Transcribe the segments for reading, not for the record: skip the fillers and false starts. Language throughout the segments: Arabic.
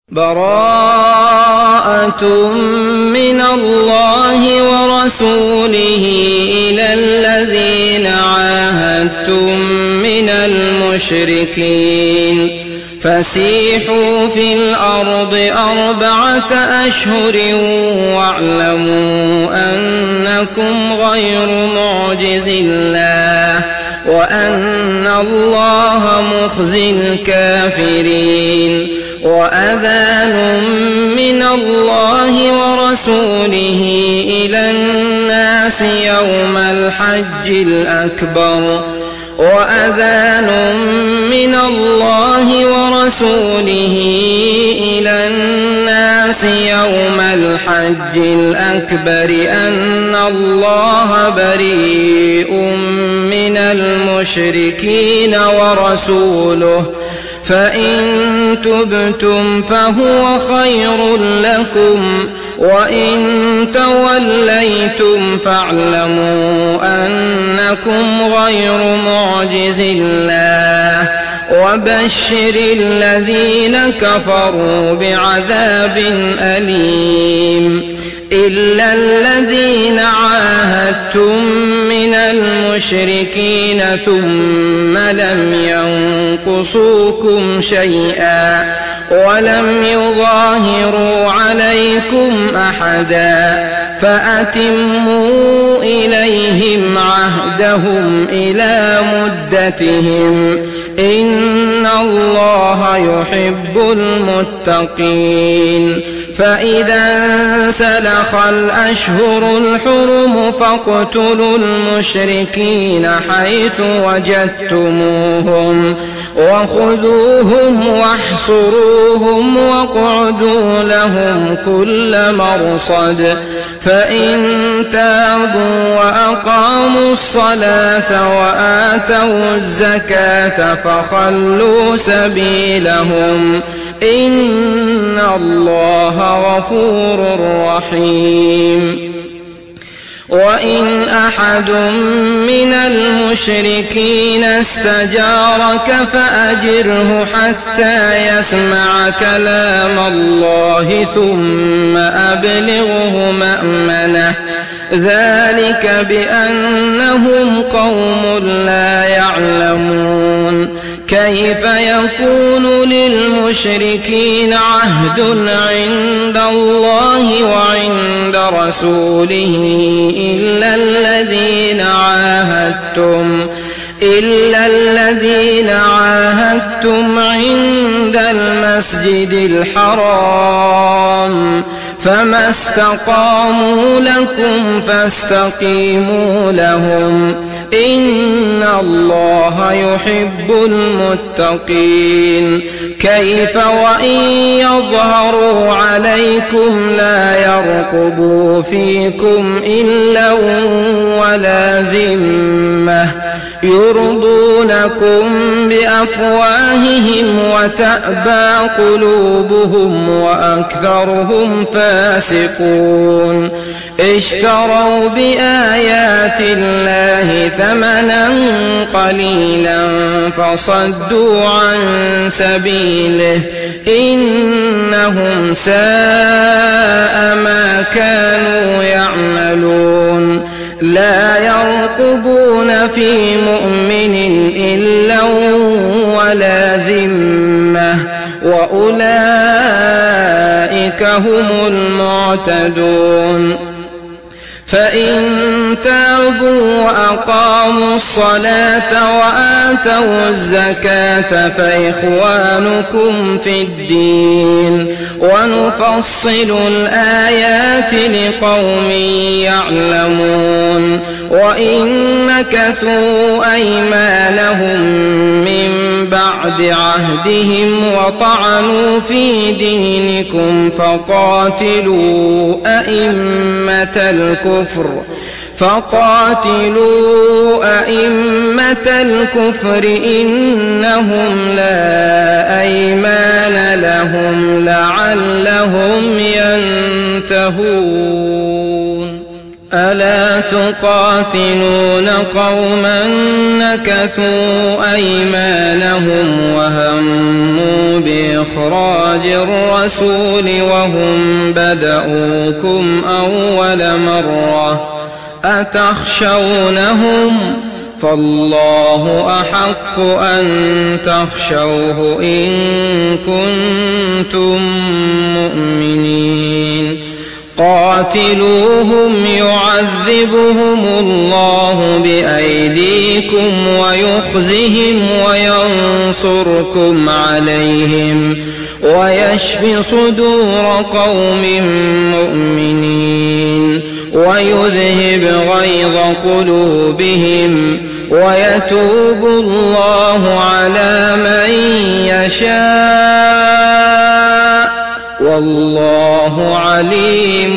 براءة من الله ورسوله إلى الذين عاهدتم من المشركين فسيحوا في الأرض 4 أشهر واعلموا أنكم غير معجز الله وأن الله مخزي الكافرين. وأذان من الله ورسوله إلى الناس يوم الحج الأكبر وأذان من الله ورسوله إلى الناس يوم الحج الأكبر أن الله بريء من المشركين ورسوله فإن تبتم فهو خير لكم وإن توليتم فاعلموا أنكم غير معجز الله وبشر الذين كفروا بعذاب أليم. إلا الذين عاهدتم من المشركين ثم لم ينقصوكم شيئا ولم يظاهروا عليكم أحدا فأتموا إليهم عهدهم إلى مدتهم إن الله يحب المتقين. فإذا انسلخ الأشهر الحرم فاقتلوا المشركين حيث وجدتموهم وخذوهم واحصروهم واقعدوا لهم كل مرصد فإن تابوا وأقاموا الصلاة وآتوا الزكاة فخلوا سبيلهم إن الله غفور رحيم. وإن أحد من المشركين استجارك فأجره حتى يسمع كلام الله ثم أبلغه مأمنه ذلك بأنهم قوم لا يعلمون. كيف يكون للمشركين عهد عند الله وعند رسوله إلا الذين عاهدتم عند المسجد الحرام فما استقاموا لكم فاستقيموا لهم إن الله يحب المتقين. كيف وإن يظهروا عليكم لا يرقبوا فيكم إلا ولا ذمة يرضونكم بأفواههم وتأبى قلوبهم وأكثرهم فاسقون. اشتروا بآيات الله ثمنا قليلا فصدوا عن سبيله إنهم ساء ما كانوا يعملون. لا يرقبون في مؤمن إلا ولا ذمة وأولئك هم المعتدون. فإن تابوا وأقاموا الصلاة وآتوا الزكاة فإخوانكم في الدين ونفصل الآيات لقوم يعلمون. وإن نكثوا أيمانهم من بعد عهدهم وطعنوا في دينكم فقاتلوا أئمة الكفر إنهم لا أيمان لهم لعلهم ينتهون. ألا تقاتلون قوما نكثوا أيمانهم وهموا بإخراج الرسول وهم بدؤوكم أول مرة أتخشونهم فالله أحق أن تخشوه إن كنتم مؤمنين قاتلوهم يعذبهم الله بأيديكم ويخزهم وينصركم عليهم ويشف صدور قوم مؤمنين ويذهب غيظ قلوبهم ويتوب الله على من يشاء والله عليم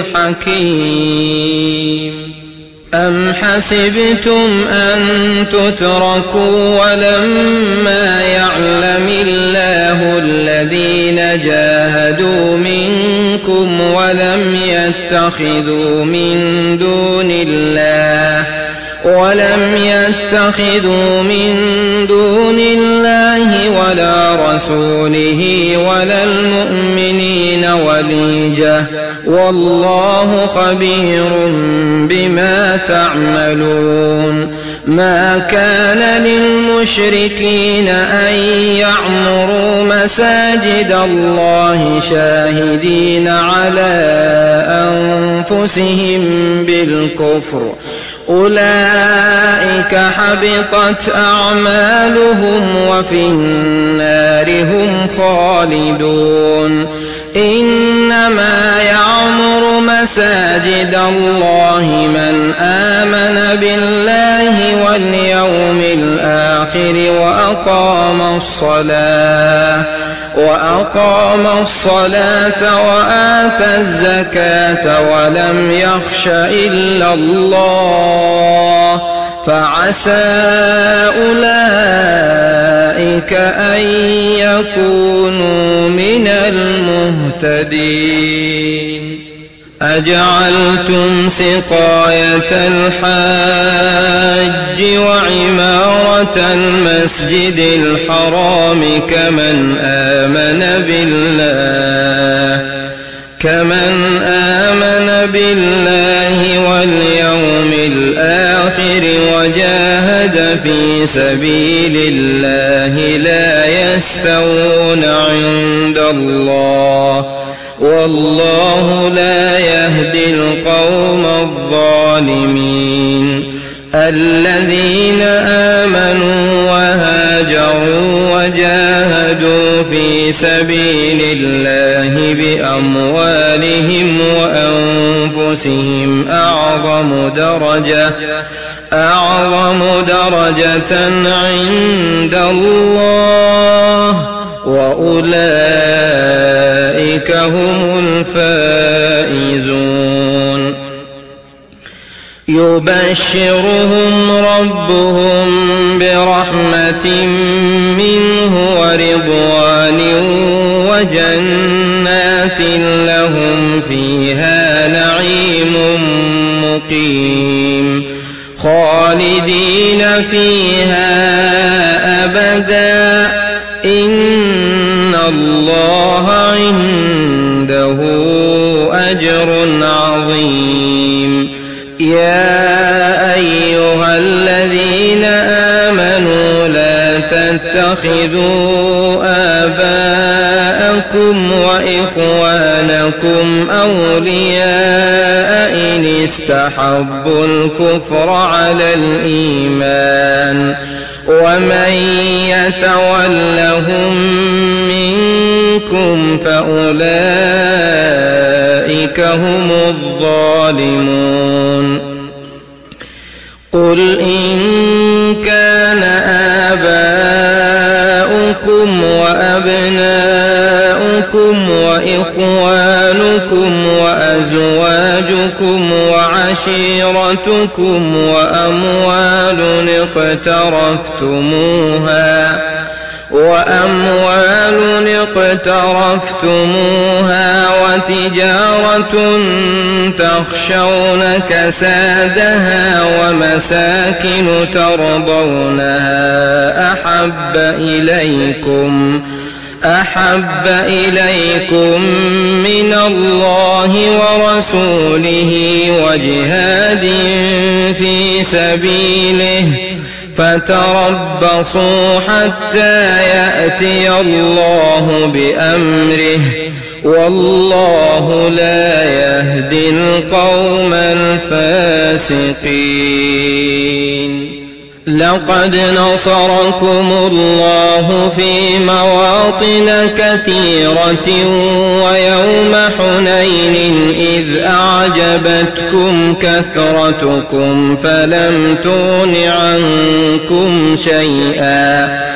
حكيم أم حسبتم أن تتركوا ولما يعلم الله الذين جاهدوا منكم ولم يتخذوا من دون الله ولا رسوله ولا المؤمنين وليجة والله خبير بما تعملون ما كان للمشركين أن يعمروا مساجد الله شاهدين على أنفسهم بالكفر أولئك حبطت أعمالهم وفي النار هم خالدون إنما يعمر مساجد الله من آمن بالله واليوم الآخر وأقام الصلاة وآتى الزكاة ولم يخش إلا الله فعسى أولئك أن يكونوا من المهتدين أجعلتم سقاية الحاج وعمارة المسجد الحرام كمن آمن بالله واليوم الآخر وجاهد في سبيل الله لا يستوون عند الله والله لا يهدي القوم الظالمين الذين آمنوا وهاجروا وجاهدوا في سبيل الله بأموالهم وأنفسهم أعظم درجة عند الله وأولئك هم الفائزون يبشرهم ربهم برحمة منه ورضوان وجنات لهم فيها نعيم مقيم خالدين فيها أبدا إن الله عنده أجر عظيم يا أيها الذين آمنوا لا تتخذوا آباءكم وإخوانكم أولياء إن استحبوا الكفر على الإيمان ومن يتولهم منكم فأولئك هم الظالمون قل إن كان آباؤكم وأبناؤكم وإخوانكم وأزواجكم وعشيرتكم وأموال وأموال اقترفتموها وتجارة تخشون كسادها ومساكن ترضونها أحب إليكم من الله ورسوله وجهاد في سبيله فتربصوا حتى يأتي الله بأمره والله لا يهدي القوم الفاسقين. لقد نصركم الله في مواطن كثيرة ويوم حنين إذ أعجبتكم كثرتكم فلم تغن عنكم شيئا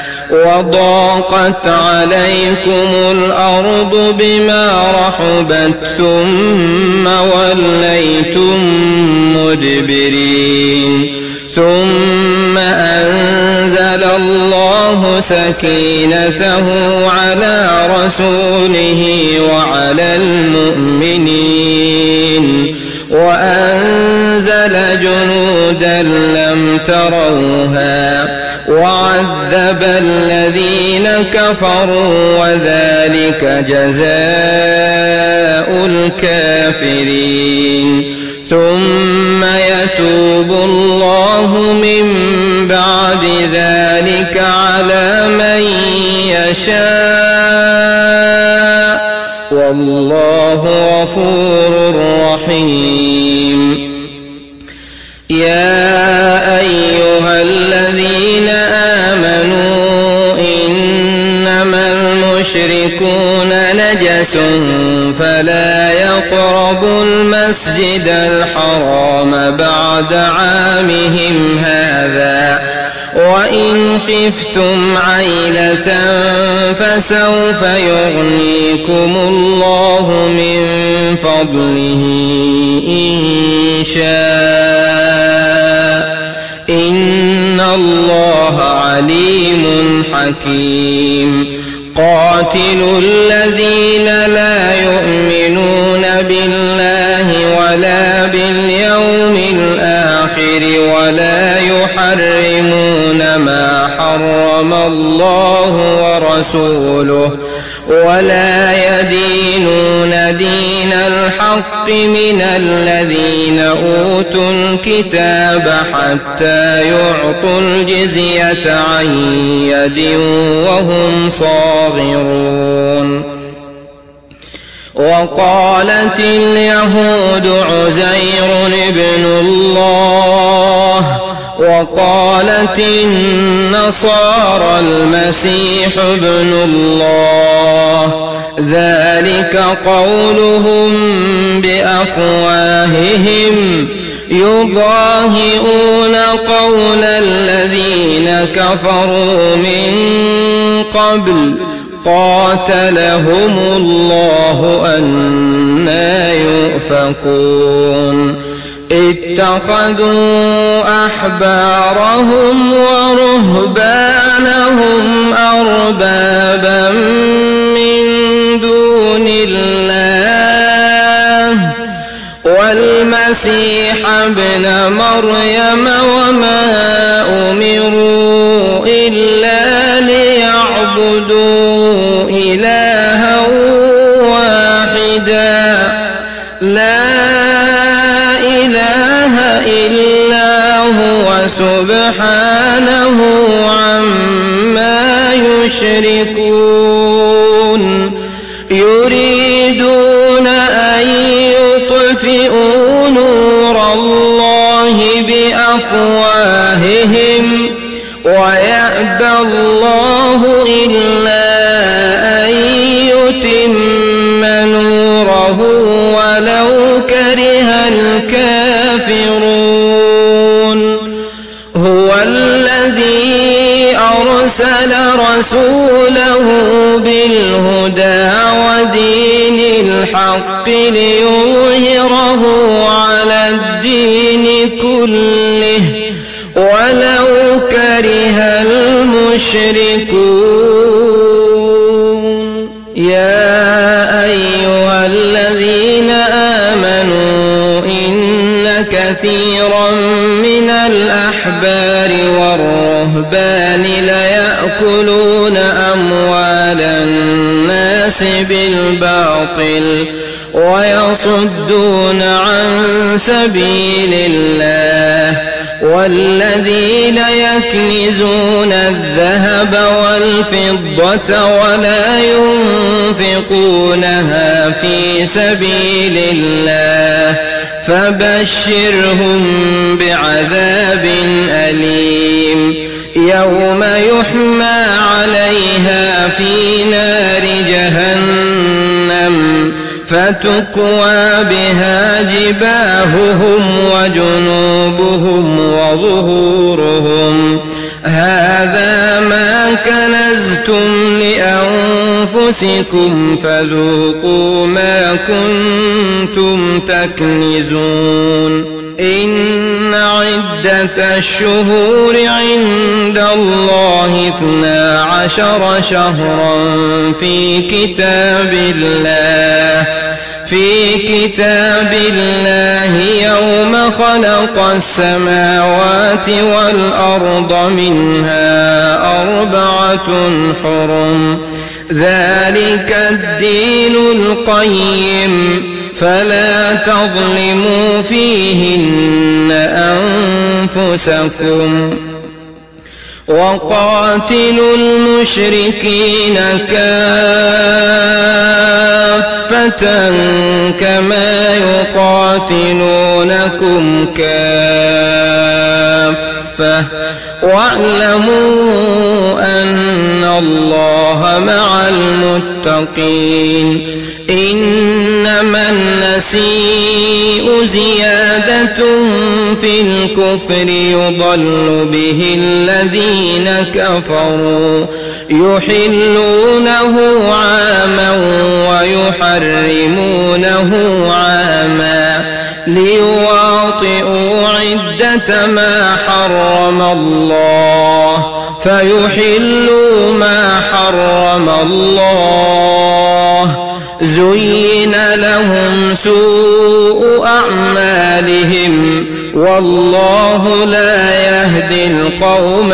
وضاقت عليكم الأرض بما رحبت ثم وليتم مدبرين ثم أنزل الله سكينته على رسوله وعلى المؤمنين وأنزل جنودا لم تروها وعذب الذين كفروا وذلك جزاء الكافرين. ثم يتوب الله من بعد ذلك على من يشاء والله غفور رحيم. يا أيها الذين آمنوا إنما المشركون نجس فلا يقربوا المسجد الحرام بعد عامهم هذا وإن خفتم عيلة فسوف يغنيكم الله من فضله إن شاء إن الله عليم حكيم. قاتلوا الذين لا يؤمنون بالله ولا باليوم الآخر ولا يحرمون ما حرم الله ورسوله ولا يدينون دين الحق من الذين أوتوا الكتاب حتى يعطوا الجزية عن يد وهم صاغرون. وقالت اليهود عزير ابن الله وقالت النصارى المسيح ابن الله ذلك قولهم بأفواههم يضاهئون قول الذين كفروا من قبل قاتلهم الله أنى يؤفكون. اتخذوا أحبارهم ورهبانهم أربابا من دون الله والمسيح ابن مريم وما أمروا إلا ليعبدوا إلها واحدا لا إله إلا هو سبحانه عما يشركون. يريدون أن يطفئوا نور الله بأفواههم ويأبى الله إلا أن يتم نوره ولو كره الكافرون. هو الذي أرسل رسوله بالهدى ودين الحق ليظهره على الدين كله ولو كره المشركون. المشركون يا أيها الذين آمنوا إن كثيرا من الأحبار والرهبان ليأكلون أموال الناس بالباطل ويصدون عن سبيل الله والذين يكنزون الذهب والفضة ولا ينفقونها في سبيل الله فبشرهم بعذاب أليم يوم يحمى عليها في نار جهنم فتكوى بها جباههم وجنوبهم وظهورهم هذا ما كنزتم لأنفسكم فذوقوا ما كنتم تكنزون إن عدة الشهور عند الله 12 شهرا في كتاب الله يوم خلق السماوات والأرض منها 4 حرم ذلك الدين القيم فلا تظلموا فيهن أنفسكم وقاتلوا المشركين كافة كما يقاتلونكم كافة واعلموا أن الله مع المتقين إنما النسيء زيادة في الكفر يضل به الذين كفروا يحلونه عاما ويحرمونه عاما ليواطئوا عدة ما حرم الله فيحلوا ما حرم الله زين لهم سوء أعمالهم والله لا يهدي القوم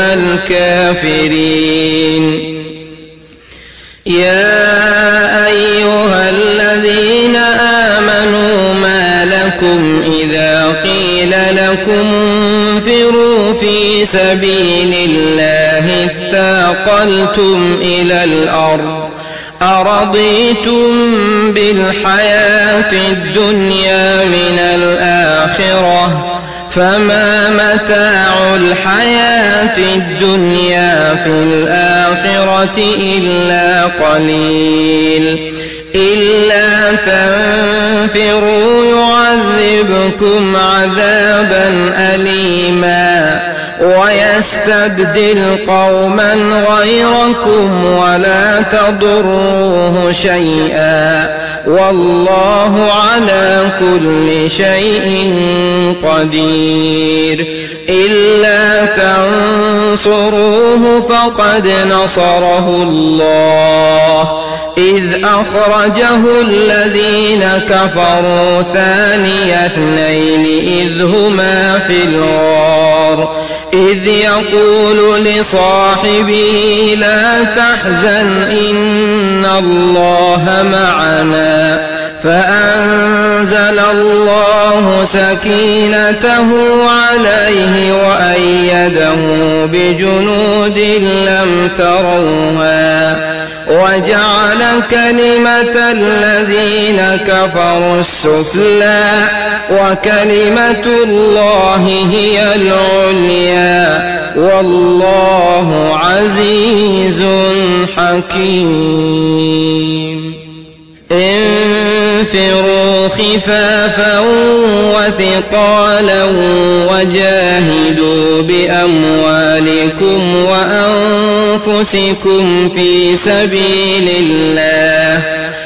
الكافرين يا أيها الذين آمنوا ما لكم إذا قيل لكم انفروا في سبيل الله اثاقلتم إلى الأرض أرضيتم بالحياة الدنيا من الآخرة فما متاع الحياة الدنيا في الآخرة إلا قليل إلا تنفروا يعذبكم عذابا أليما ويستبدل قوما غيركم ولا تضروه شيئا والله على كل شيء قدير إلا تنصروه فقد نصره الله إذ أخرجه الذين كفروا ثاني اثنين إذ هما في الغار إذ يقول لصاحبه لا تحزن إن الله معنا فأنزل الله سكينته عليه وأيده بجنود لم تروها وجعل كلمة الذين كفروا السفلى وكلمة الله هي العليا والله عزيز حكيم انفروا خفافا وثقالا وجاهدوا بأموالكم وأنفسكم في سبيل الله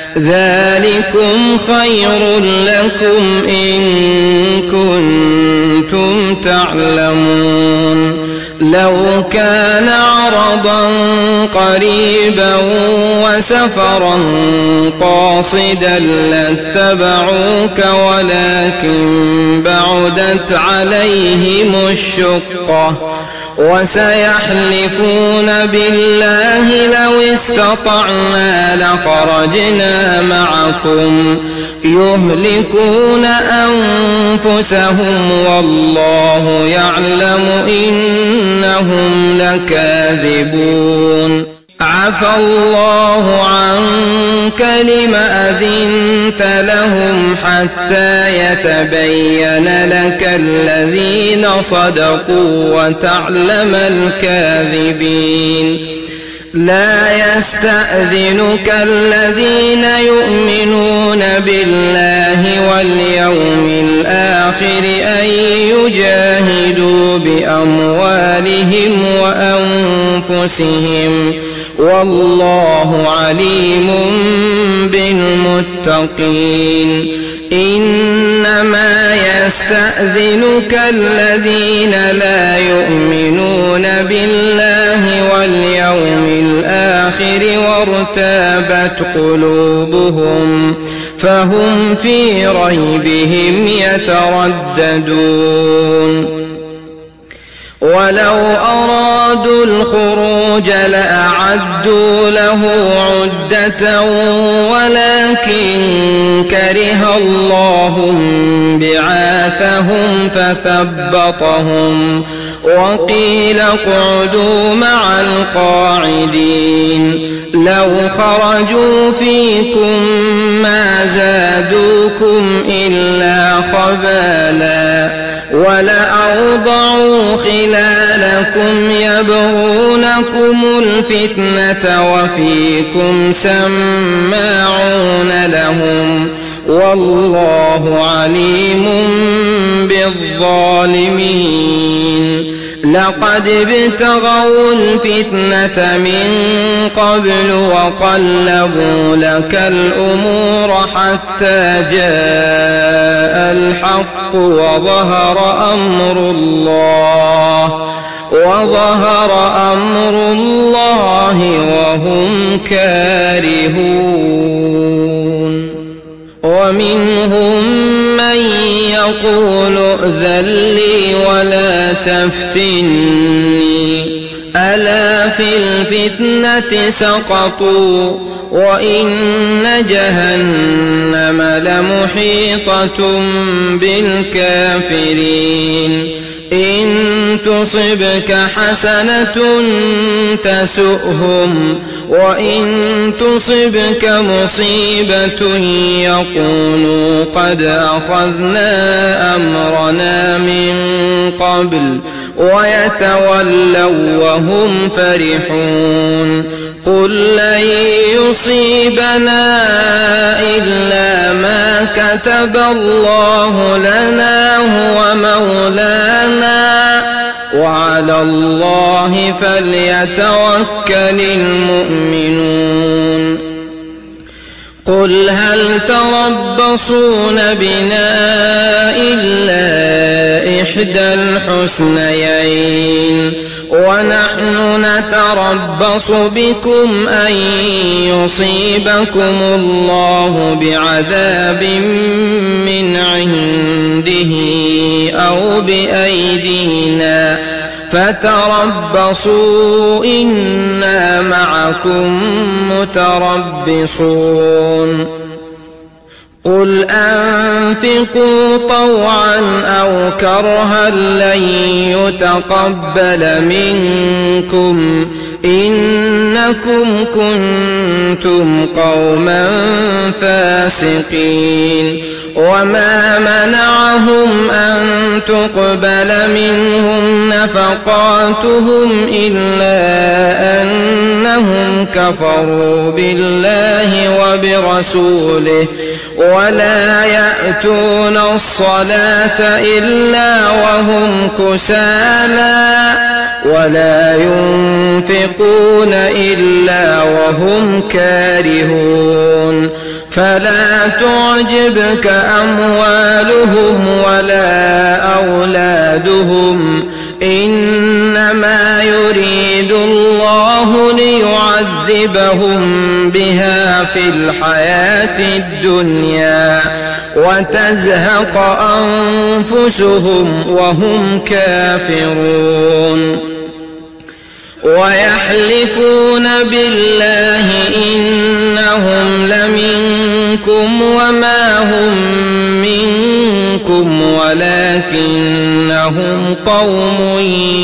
ذلكم خير لكم إن كنتم تعلمون لو كان عرضا قريبا وسفرا قاصدا لاتبعوك ولكن بعدت عليهم الشقة وسيحلفون بالله لو استطعنا لخرجنا معكم يهلكون أنفسهم والله يعلم إنهم لكاذبون عفى الله عنك لم أذنت لهم حتى يتبين لك الذين صدقوا وتعلم الكاذبين لا يستأذنك الذين يؤمنون بالله واليوم الآخر أن يجاهدوا بأموالهم وأنفسهم والله عليم بالمتقين إنما يستأذنك الذين لا يؤمنون بالله واليوم الآخر وارتابت قلوبهم فهم في ريبهم يترددون ولو أرادوا الخروج لأعدوا له عدة ولكن كره الله بعاثهم فثبطهم وقيل اقعدوا مع القاعدين لو خرجوا فيكم ما زادوكم إلا خبالا ولأوضعوا خلالكم يبغونكم الفتنة وفيكم سماعون لهم والله عليم بالظالمين لقد ابتغوا الفتنة من قبل وقلبوا لك الأمور حتى جاء الحق وظهر أمر الله وهم كارهون ومنهم من يقول ائذن لي ولا تفتني ألا في الفتنة سقطوا وإن جهنم لمحيطة بالكافرين إن تصبك حسنة تسؤهم وإن تصبك مصيبة يقولوا قد أخذنا أمرنا من قبل ويتولوا وهم فرحون قل لن يصيبنا إلا ما كتب الله لنا هو مولانا وعلى الله فليتوكل المؤمنون قل هل تربصون بنا إلا إحدى الحسنيين ونحن نتربص بكم أن يصيبكم الله بعذاب من عنده أو بأيدينا فتربصوا إنا معكم متربصون قل أنفقوا طوعا أو كرها لن يتقبل منكم إنكم كنتم قوما فاسقين وما منعهم أن تقبل منهم نفقاتهم إلا أنهم كفروا بالله وبرسوله ولا يأتون الصلاة إلا وهم كسالى ولا ينفقون إلا وهم كارهون فلا تعجبك أموالهم ولا أولادهم إنما الله ليعذبهم بها في الحياة الدنيا وتزهق أنفسهم وهم كافرون ويحلفون بالله إنهم لمنكم وما هم منكم ولكنهم قوم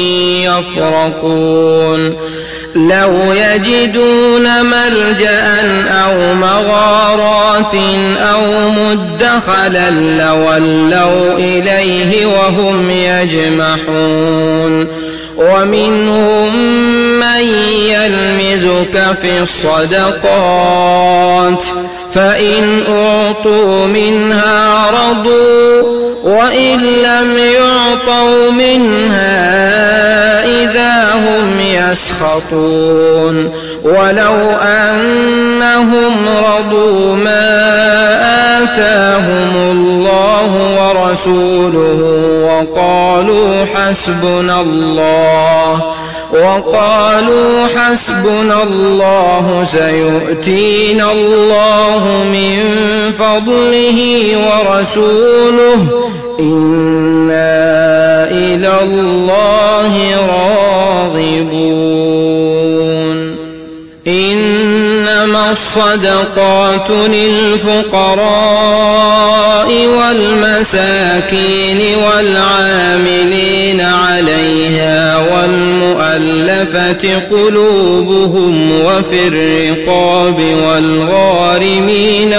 يفرقون لو يجدون ملجأ أو مغارات أو مدخلا لولوا إليه وهم يجمحون ومنهم من يلمزك في الصدقات فإن أعطوا منها رضوا وإن لم يعطوا منها إذا هم يسخطون ولو أنهم رضوا ما آتاهم الله ورسوله وقالوا حسبنا الله سيؤتينا الله من فضله ورسوله إنا إلى الله راغبون إنما الصدقات للفقراء والمساكين والعاملين عليها والمؤلفة قلوبهم وفي الرقاب والغارمين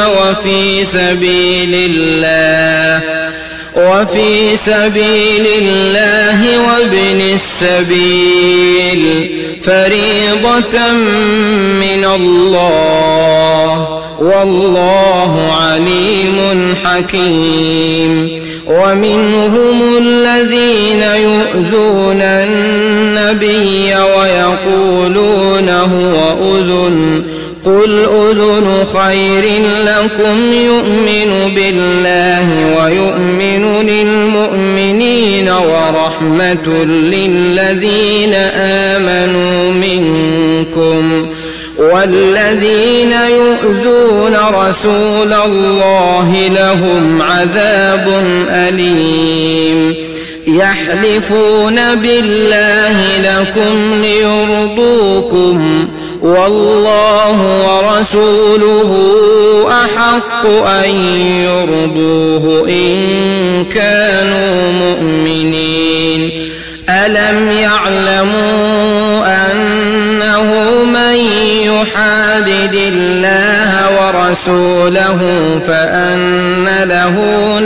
وفي سبيل الله وابن السبيل فريضة من الله والله عليم حكيم ومنهم الذين يؤذون النبي ويقولون هو أذن قل أذن خير لكم يؤمن بالله ويؤمن للمؤمنين ورحمة للذين آمنوا منكم والذين يؤذون رسول الله لهم عذاب أليم يحلفون بالله لكم ليرضوكم والله ورسوله أحق أن يرضوه إن كانوا مؤمنين ألم يعلموا أنه من يحادد الله ورسوله فأن له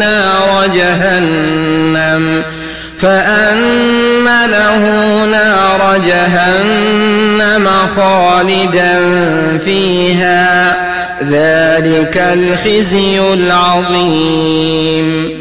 نار جهنم خالدا فيها ذلك الخزي العظيم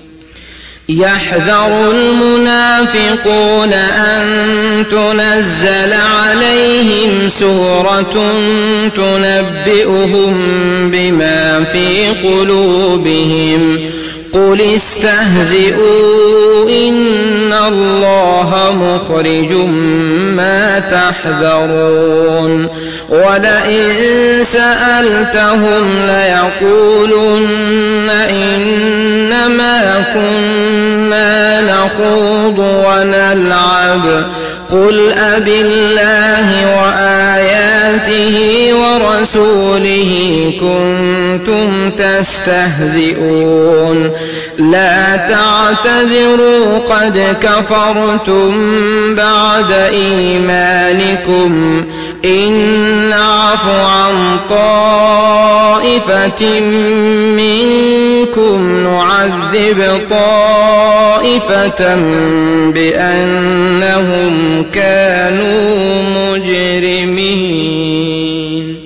يحذر المنافقون أن تنزل عليهم سورة تنبئهم بما في قلوبهم قل استهزئوا إن الله مخرج ما تحذرون ولئن سألتهم ليقولن إنما كنا نخوض ونلعب قل أبالله وآياته ورسوله كنتم تستهزئون لا تعتذروا قد كفرتم بعد إيمانكم إن نعف عن طائفة منكم نعذب طائفة بأنهم كانوا مجرمين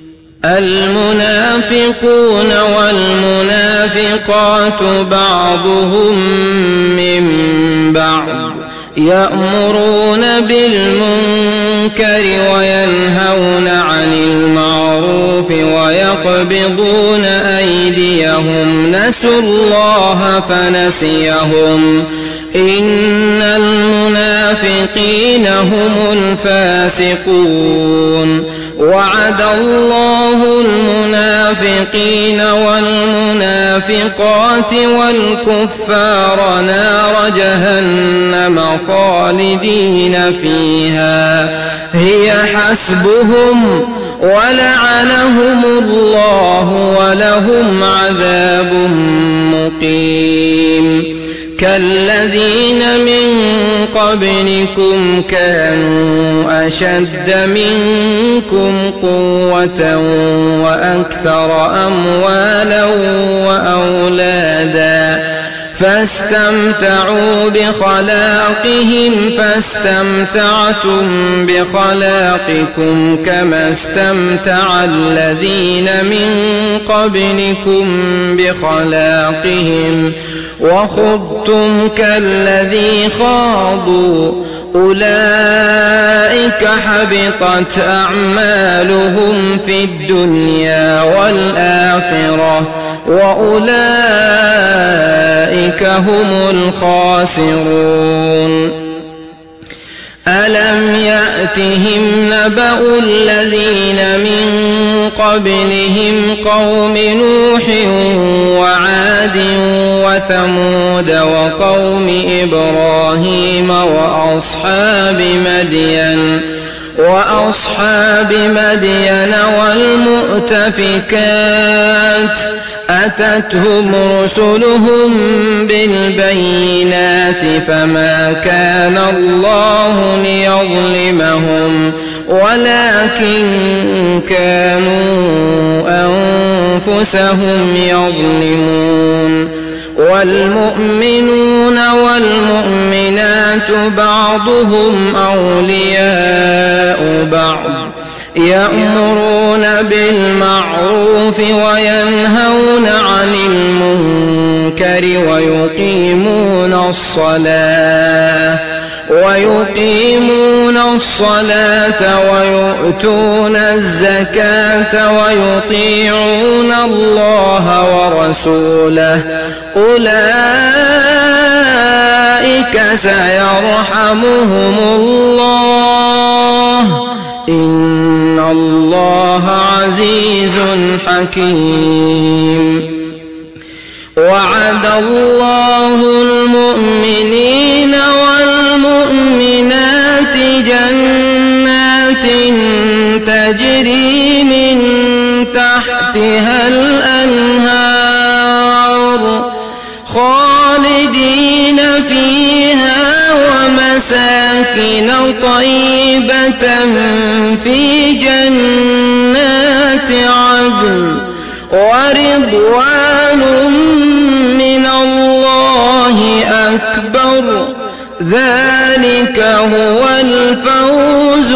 المنافقون والمنافقات بعضهم من بعض يأمرون بالمنكر وينهون عن المعروف ويقبضون أيديهم نسوا الله فنسيهم إن المنافقين هم الفاسقون وعد الله المنافقين والمنافقات والكفار نار جهنم خالدين فيها هي حسبهم ولعنهم الله ولهم عذاب مقيم كالذين من قبلكم كانوا أشد منكم قوة وأكثر أموالا وأولادا فاستمتعوا بخلاقهم فاستمتعتم بخلاقكم كما استمتع الذين من قبلكم بخلاقهم وخضتم كالذي خاضوا أولئك حبطت أعمالهم في الدنيا والآخرة وأولئك هم الخاسرون ألم يأتهم نبأ الذين من قبلهم قوم نوح وعاد وثمود وقوم إبراهيم وأصحاب مدين والمؤتفكات أتتهم رسلهم بالبينات فما كان الله ليظلمهم ولكن كانوا أنفسهم يظلمون والمؤمنون والمؤمنات بعضهم أولياء بعض يأمرون بالمعروف وينهون عن المنكر ويقيمون الصلاة ويؤتون الزكاة ويطيعون الله ورسوله أولئك سيرحمهم الله إن الله عزيز حكيم وعد الله المؤمنين والمؤمنات جنات تجري من تحتها الأنهار خالدين فيها ومساكن طيبة في جنات عدن ورضوان من الله أكبر ذلك هو الفوز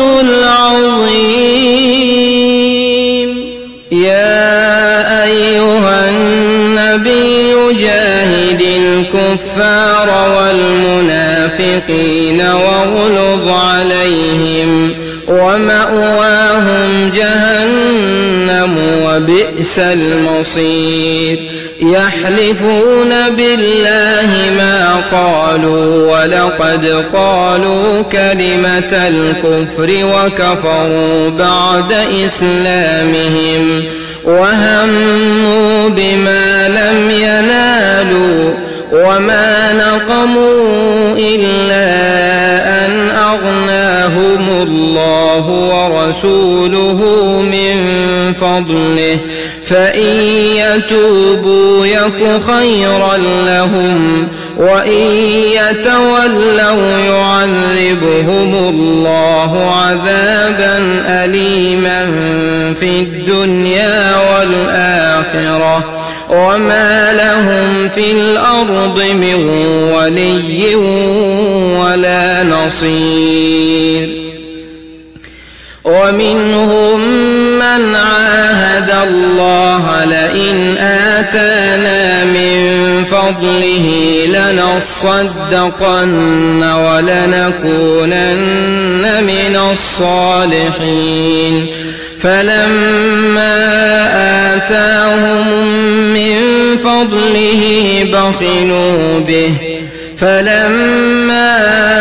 العظيم يا أيها النبي جاهد الكفار والمنافقين واغلظ عليهم ومأواهم جهنم وبئس المصير يحلفون بالله ما قالوا ولقد قالوا كلمة الكفر وكفروا بعد إسلامهم وهموا بما لم ينالوا وما نقموا إلا أن أغناهم الله ورسوله من فضله فإن يتوبوا يك خيرا لهم وإن يتولوا يعذبهم الله عذابا أليما في الدنيا والآخرة وما لهم في الأرض من ولي ولا نصير ومنهم من عاهد الله لئن آتانا من فضله لنصدقن ولنكونن من الصالحين فلما آتاهم من فضله بخلوا به فلما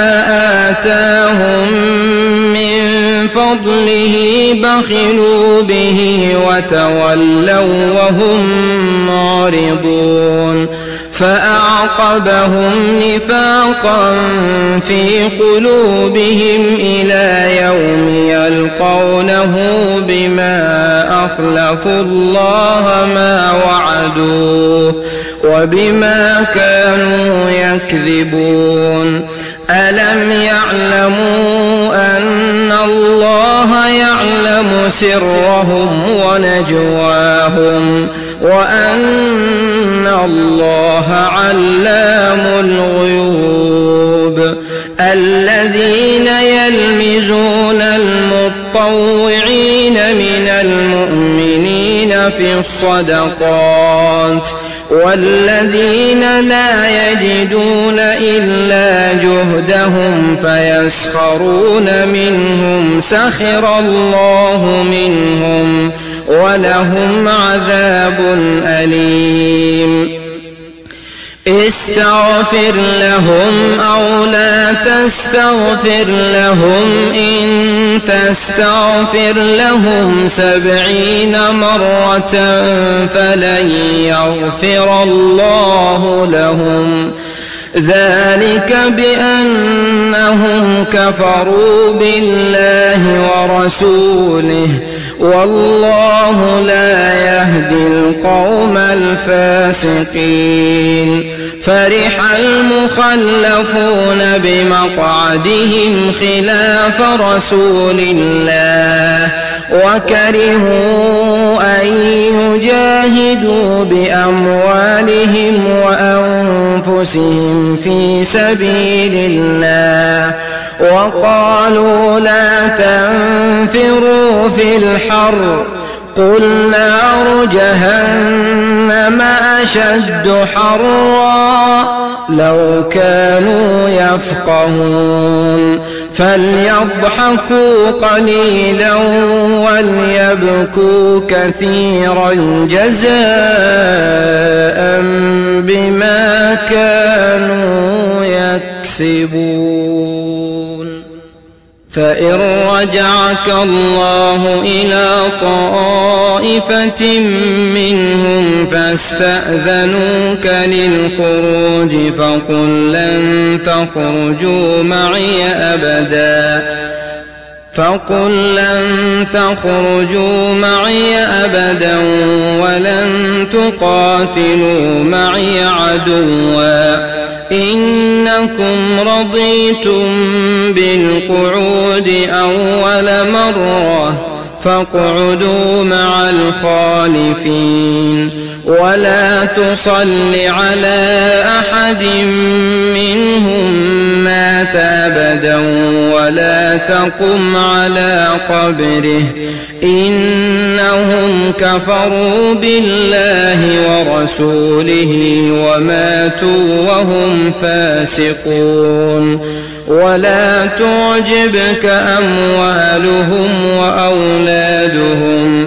آتاهم من فضله بخلوا به وتولوا وهم معرضون فأعقبهم نفاقا في قلوبهم إلى يوم يلقونه بما أخلفوا الله ما وعدوه وبما كانوا يكذبون ألم يعلموا أن الله يعلم سرهم ونجواهم وأن الله علام الغيوب الذين يلمزون المطوعين من المؤمنين في الصدقات والذين لا يجدون إلا جهدهم فيسخرون منهم سخر الله منهم ولهم عذاب أليم استغفر لهم أو لا تستغفر لهم إن تستغفر لهم 70 مرة فلن يغفر الله لهم ذلك بأنهم كفروا بالله ورسوله والله لا يهدي القوم الفاسقين فرح المخلفون بمقعدهم خلاف رسول الله وكرهوا أن يجاهدوا بأموالهم وأنفسهم في سبيل الله وقالوا لا تنفروا في الحر قل نار جهنم أشد حرا لو كانوا يفقهون فليضحكوا قليلا وليبكوا كثيرا جزاء بما كانوا يكسبون فإن رجعك الله إلى طائفة منهم فاستأذنوك للخروج فقل لن تخرجوا معي أبدا ولن تقاتلوا معي عدوا إنكم رضيتم بالقعود أول مرة فاقعدوا مع الخالفين ولا تصل على أحد منهم مات أبدا ولا تقم على قبره إنهم كفروا بالله ورسوله وماتوا وهم فاسقون ولا تعجبك أموالهم وأولادهم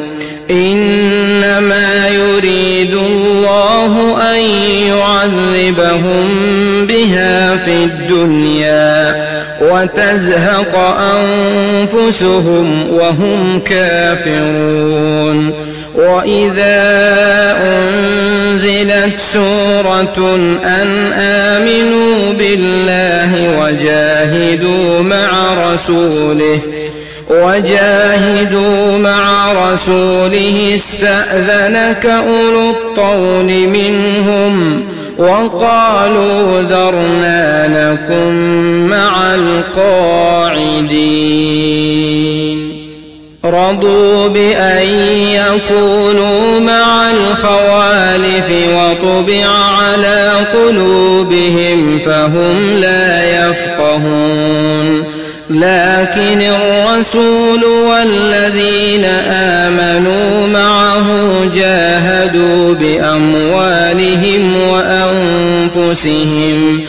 إنما يريد الله أن يعذبهم بها في الدنيا وتزهق أنفسهم وهم كافرون وإذا أنزلت سورة أن آمنوا بالله وجاهدوا مع رسوله استأذنك أولو الطول منهم وقالوا ذرنا نكن مع القاعدين رضوا بأن يكونوا مع الخوالف وطبع على قلوبهم فهم لا يفقهون لكن الرسول والذين آمنوا معه جاهدوا بأموالهم وأنفسهم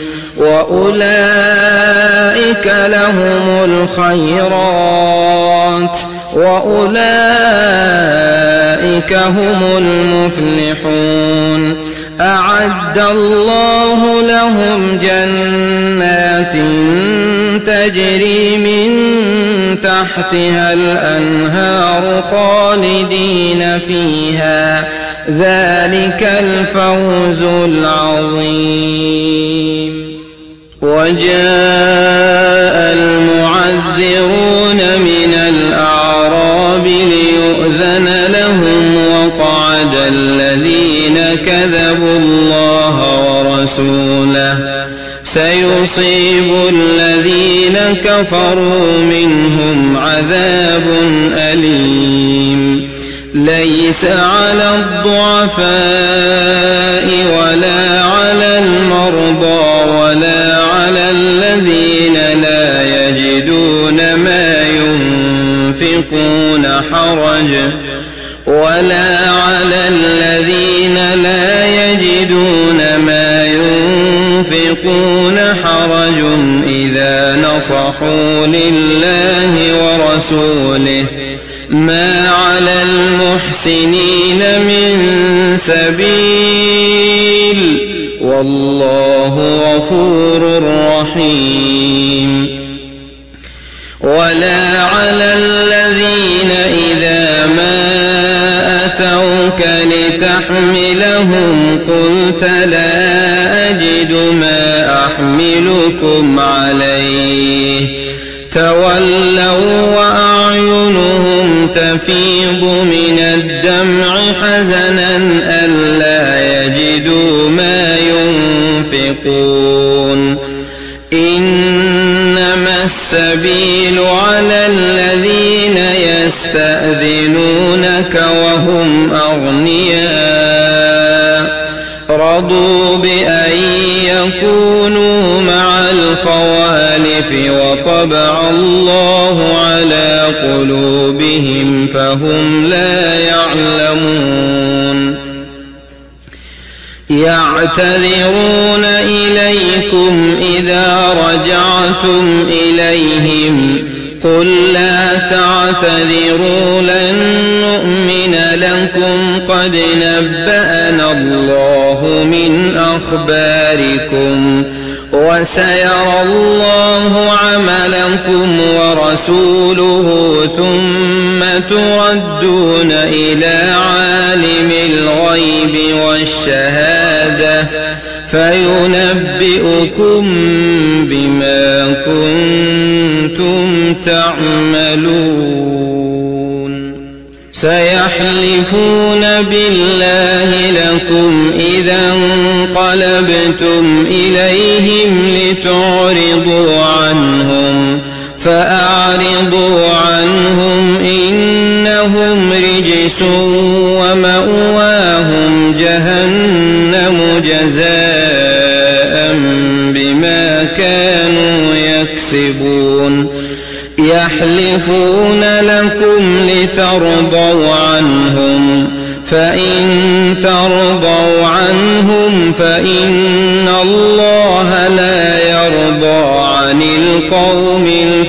وأولئك لهم الخيرات وأولئك هم المفلحون أعد الله لهم جنات تجري من تحتها الأنهار خالدين فيها ذلك الفوز العظيم. وجاء المعذرون من الأعراب ليؤذن لهم وقعد الذين كذبوا الله ورسوله سيصيب الذين كفروا منهم عذاب أليم. ليس على الضعفاء ولا على المرضى ولا على الذين لا يجدون ما ينفقون حرج إذا نصحوا لله ورسوله ما على المحسنين من سبيل والله غفور رحيم. ولا على الذين إذا ما أتوك لتحملهم قلت لا أجد ما أحملكم عليه تولوا وأعينهم تفيض من الدمع حزنا ألا يجدوا ما ينفقون. إنما السبيل على الذين يستأذنونك وهم أغنياء رضوا بأن يكونوا مع الخوالف وطبع الله على قلوبهم فهم لا يعلمون. يعتذرون إليكم إذا رجعتم إليهم قل لا تعتذروا لن نؤمن لكم قد نبأنا الله من أخباركم وسيرى الله عملكم ورسوله ثم تردون إلى عالم الغيب والشهادة فينبئكم بما كنتم تعملون. سيحلفون بالله لكم إذا انقلبتم إليهم لتعرضوا عنهم فأعرضوا عنهم إنهم رجس ومأواهم جهنم جزاء بما كانوا يكسبون. يحلفون لكم لترضوا عنهم فإن ترضوا عنهم فإن الله لا يرضى عن القوم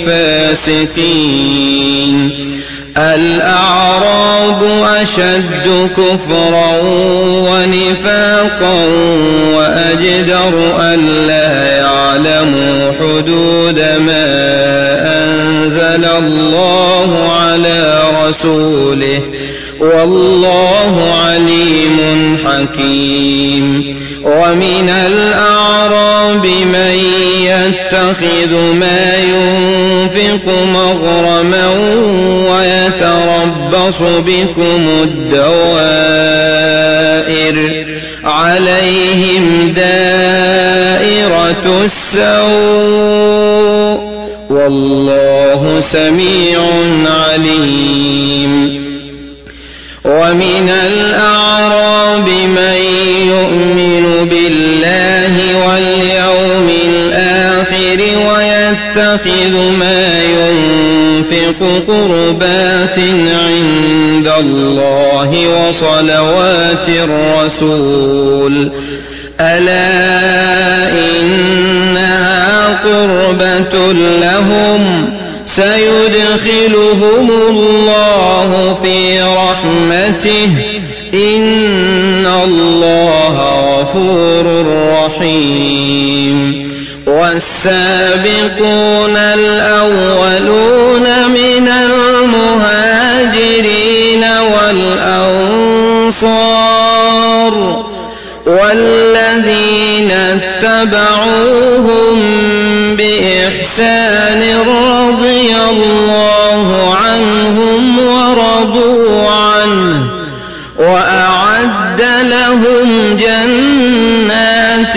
الفاسقين. الأعراب أشد كفرا ونفاقا وأجدر ألا يعلموا حدود ما أنزل الله على رسوله والله عليم حكيم. ومن الأعراب من يتخذ ما ينفق مغرما ويتربص بكم الدوائر عليهم دائرة السوء والله سميع عليم. ومن الأعراب من يؤمن بالله واليوم الآخر ويتخذ ما ينفق قربات عند الله وصلوات الرسول ألا إنها قربة لهم سيدخلهم الله في رحمته إن الله غفور رحيم. والسابقون الأولون من المهاجرين والأنصار والذين اتبعوهم بإحسان رضي الله عنهم ورضوا عنه وأعد لهم جنات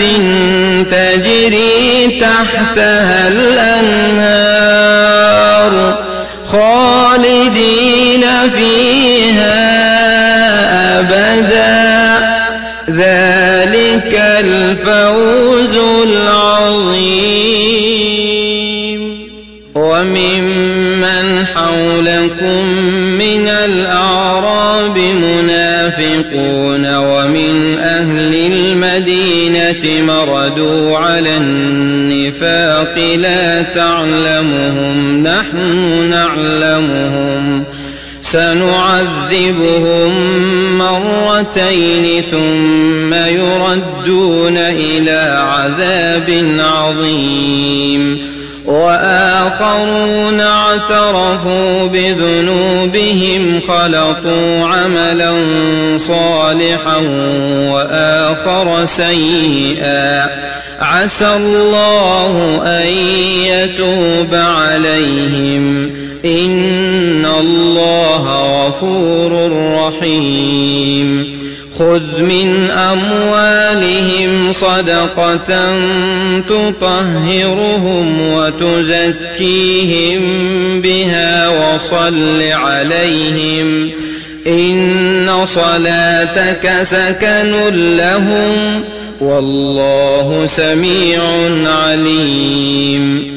تجري تحتها الأنهار خالدين فيها أبدا ذلك الفوز العظيم. وممن حولكم من الأعراب منافقون ومن أهل المدينة مردوا على النفاق لا تعلمهم نحن نعلمهم سنعذبهم مرتين ثم يردون إلى عذاب عظيم وآخرون اعترفوا بذنوبهم خلطوا عملا صالحا وآخر سيئا عسى الله أن يتوب عليهم إن الله غفور رحيم. خذ من أموالهم صدقة تطهرهم وتزكيهم بها وصل عليهم إن صلاتك سكن لهم والله سميع عليم.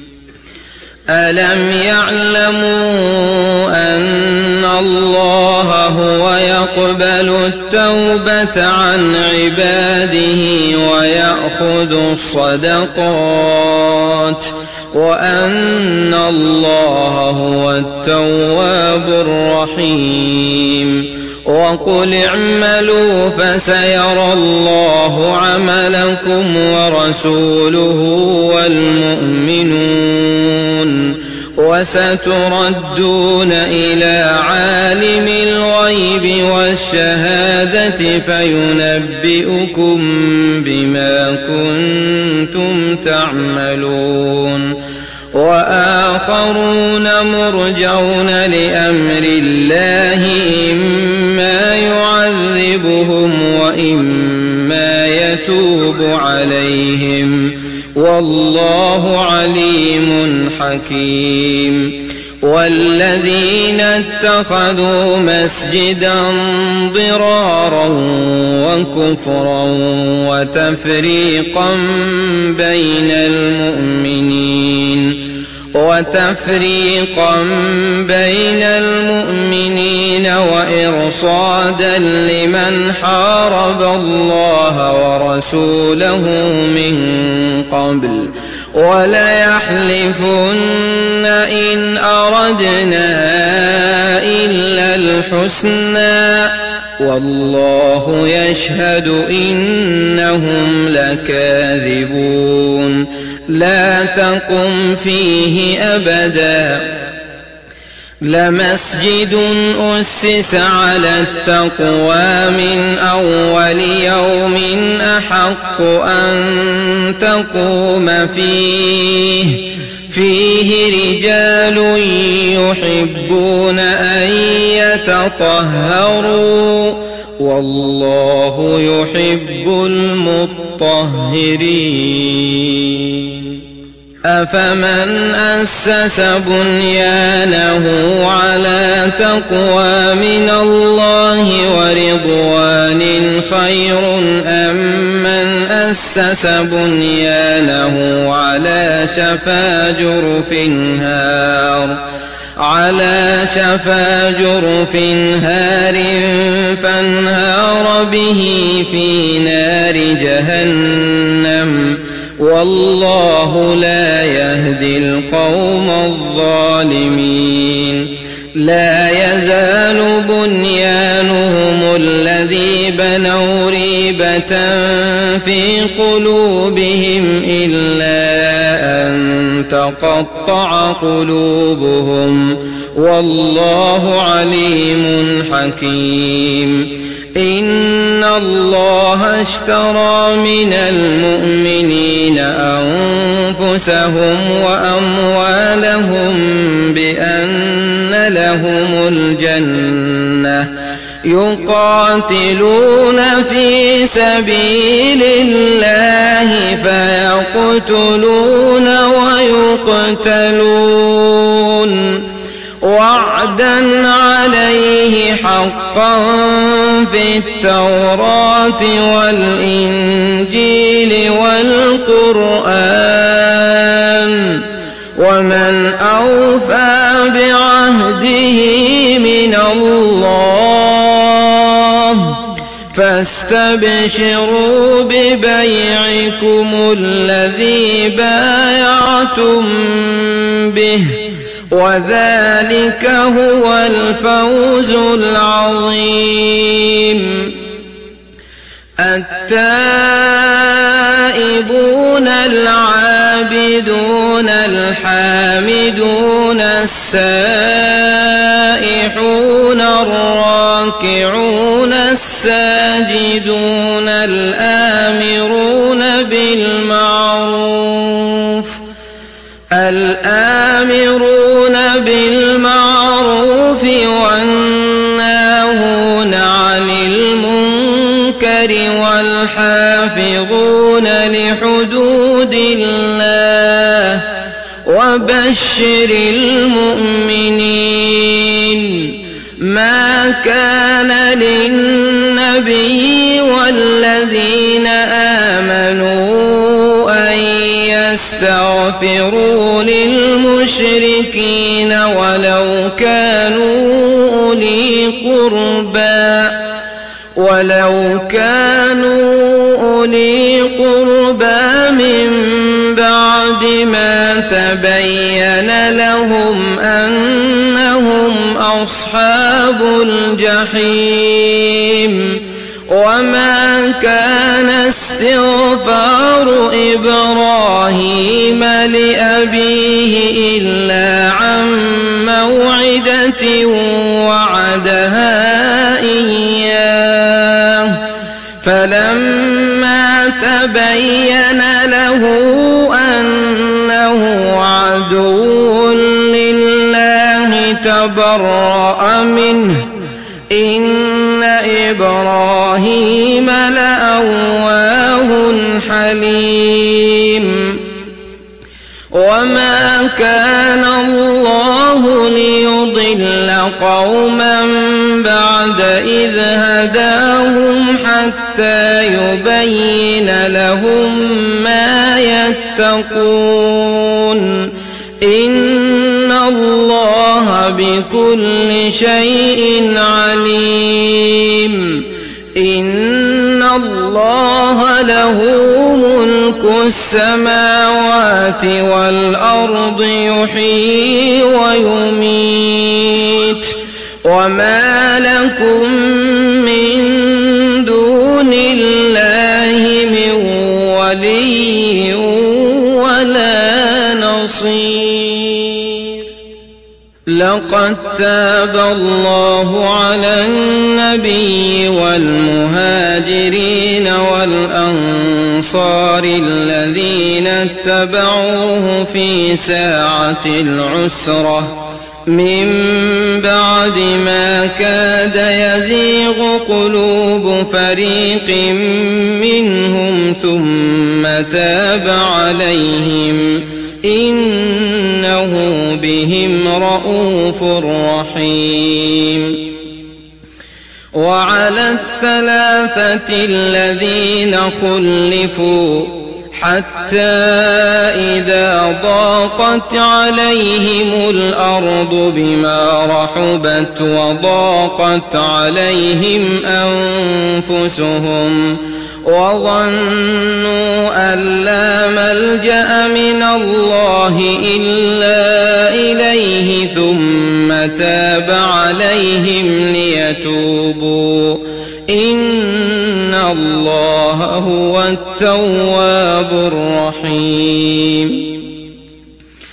ألم يعلموا أن الله هو يقبل التوبة عن عباده ويأخذ الصدقات وأن الله هو التواب الرحيم. وقل اعملوا فسيرى الله عملكم ورسوله والمؤمنون وستردون إلى عالم الغيب والشهادة فينبئكم بما كنتم تعملون. وآخرون مرجون لأمر الله إما يعذبهم وإما يتوب عليهم والله عليم حكيم. والذين اتخذوا مسجدا ضرارا وكفرا وتفريقا بين المؤمنين وإرصادا لمن حارب الله ورسوله من قبل وليحلفن إن أردنا إلا الحسنى والله يشهد إنهم لكاذبون. لا تقم فيه أبدا لمسجد أسس على التقوى من أول يوم أحق أن تقوم فيه رجال يحبون أن يتطهروا والله يحب المطهرين. أفمن أسس بنيانه على تقوى من الله ورضوان خير أم من أسس بنيانه على شفا جرف هار فانهار به في نار جهنم والله لا يهدي القوم الظالمين. لا يزال بنيانهم الذي بنوا ريبة في قلوبهم إلا تقطع قلوبهم، والله عليم حكيم. إن الله اشترى من المؤمنين أنفسهم وأموالهم بأن لهم الجنة يقاتلون في سبيل الله فيقتلون ويقتلون وعدا عليه حقا في التوراة والإنجيل والقرآن، ومن أوفى بعهده من الله، فاستبشروا ببيعكم الذي بايعتم به، وذلك هو الفوز العظيم. التائبون العابدون الحامدون السائحون الراكعون الساجدون الآمرون بالمعروف والناهون عن المنكر والحافظون لحدود الله، وبشر المؤمنين. ما كان للنبي والذين آمنوا أن يستغفروا للمشركين ولو كانوا أولي قربى من بعد ما تبين لهم أنهم أصحاب الجحيم. وما كان استغفار إبراهيم لأبيه إلا عن موعدة وعدها إياه، فلما تبين له أنه عدو لله تبرأ منه. إن إبراهيم لأواه حليم. وما كان الله ليضل قوما بعد إذ هداهم حتى يبين لهم ما يتقون. إن الله بكل شيء عليم. إن الله له ملك السماوات والأرض يحيي ويميت، وما لكم من دون الله من ولي ولا نصير. لقد تاب الله على النبي والمهاجرين والأنصار الذين اتبعوه في ساعة العسرة من بعد ما كاد يزيغ قلوب فريق منهم ثم تاب عليهم إنه بهم رءوف رحيم. وعلى الثلاثة الذين خلفوا حتى إذا ضاقت عليهم الأرض بما رحبت وضاقت عليهم أنفسهم وظنوا أن لا ملجأ من الله إلا إليه ثم تاب عليهم ليتوبوا إن الله هو التواب الرحيم.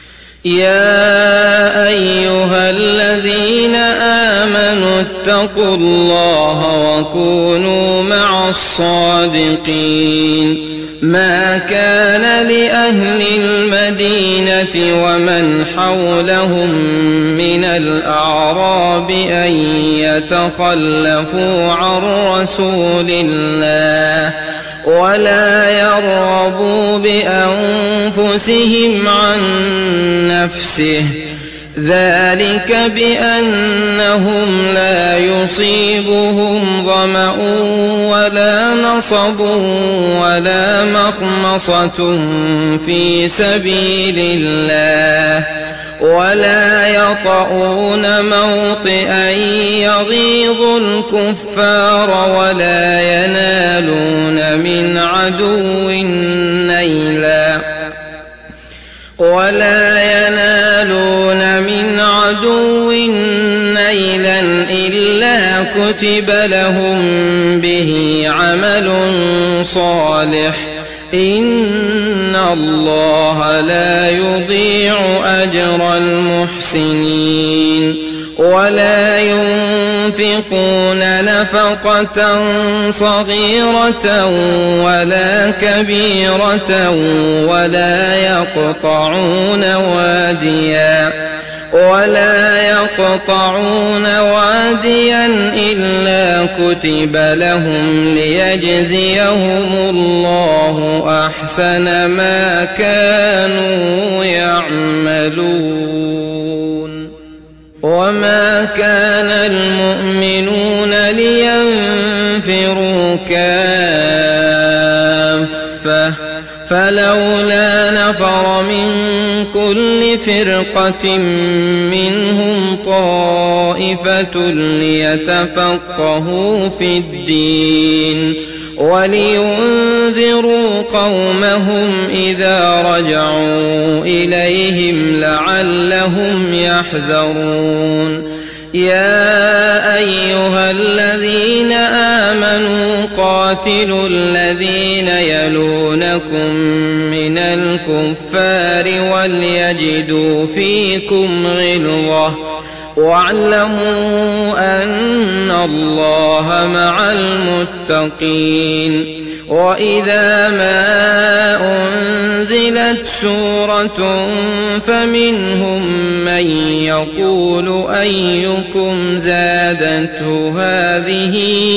يا أيها الذين آمنوا اتقوا الله وكونوا مع الصادقين ما كان لأهل المدينة ومن حولهم من الأعراب أن يتخلفوا عن رسول الله ولا يرغبوا بأنفسهم عن نفسه ذلك بأنهم لا يصيبهم ظمأ ولا نصب ولا مخمصة في سبيل الله ولا يطؤون موطئا يغيظ الكفار ولا ينالون من عدو نيلا إلا كتب لهم به عمل صالح إن الله لا يضيع أجر المحسنين ولا ينفقون نفقة صغيرة ولا كبيرة ولا يقطعون واديا إلا كتب لهم ليجزيهم الله أحسن ما كانوا يعملون وما كان المؤمنون لينفروا كافة فلولا نفر من كل فرقة منهم طائفة ليتفقهوا في الدين ولينذروا قومهم إذا رجعوا إليهم لعلهم يحذرون يا أيها الذين آمنوا قاتلوا الذين يلونكم من الكفار وليجدوا فيكم غلظة واعلموا أن الله مع المتقين وإذا ما أنزلت سورة فمنهم من يقول أيكم زادته هذه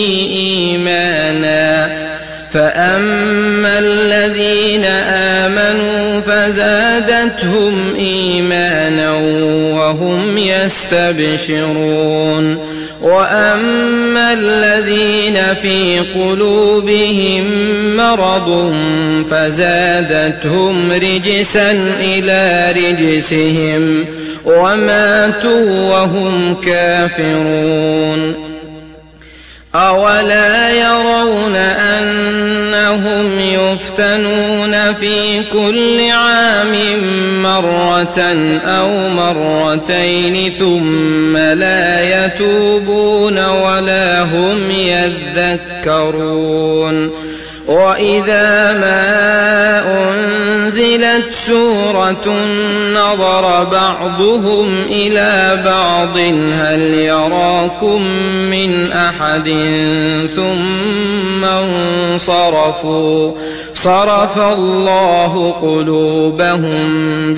إيمانا فأما الذين آمنوا فزادتهم إيمانا وهم يستبشرون وأما الذين في قلوبهم مرض فزادتهم رجسا إلى رجسهم وماتوا وهم كافرون أولا يرون أنهم يفتنون في كل عام مرة أو مرتين ثم لا يتوبون ولا هم يذكرون وإذا ما أنزلت سورة نظر بعضهم إلى بعض هل يراكم من أحد ثم انصرفوا صرف الله قلوبهم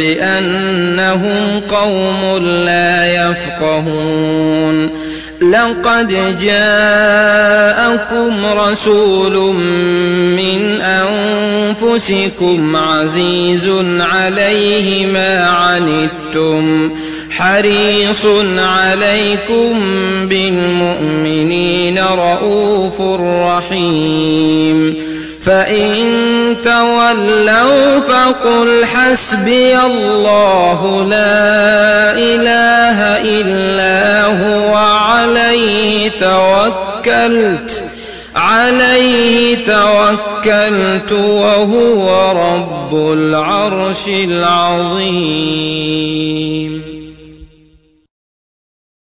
بأنهم قوم لا يفقهون لقد جاءكم رسول من أنفسكم عزيز عليه ما عنتم حريص عليكم بالمؤمنين رؤوف رحيم فإن تولوا فقل حسبي الله لا إله إلا هو عليه توكلت وهو رب العرش العظيم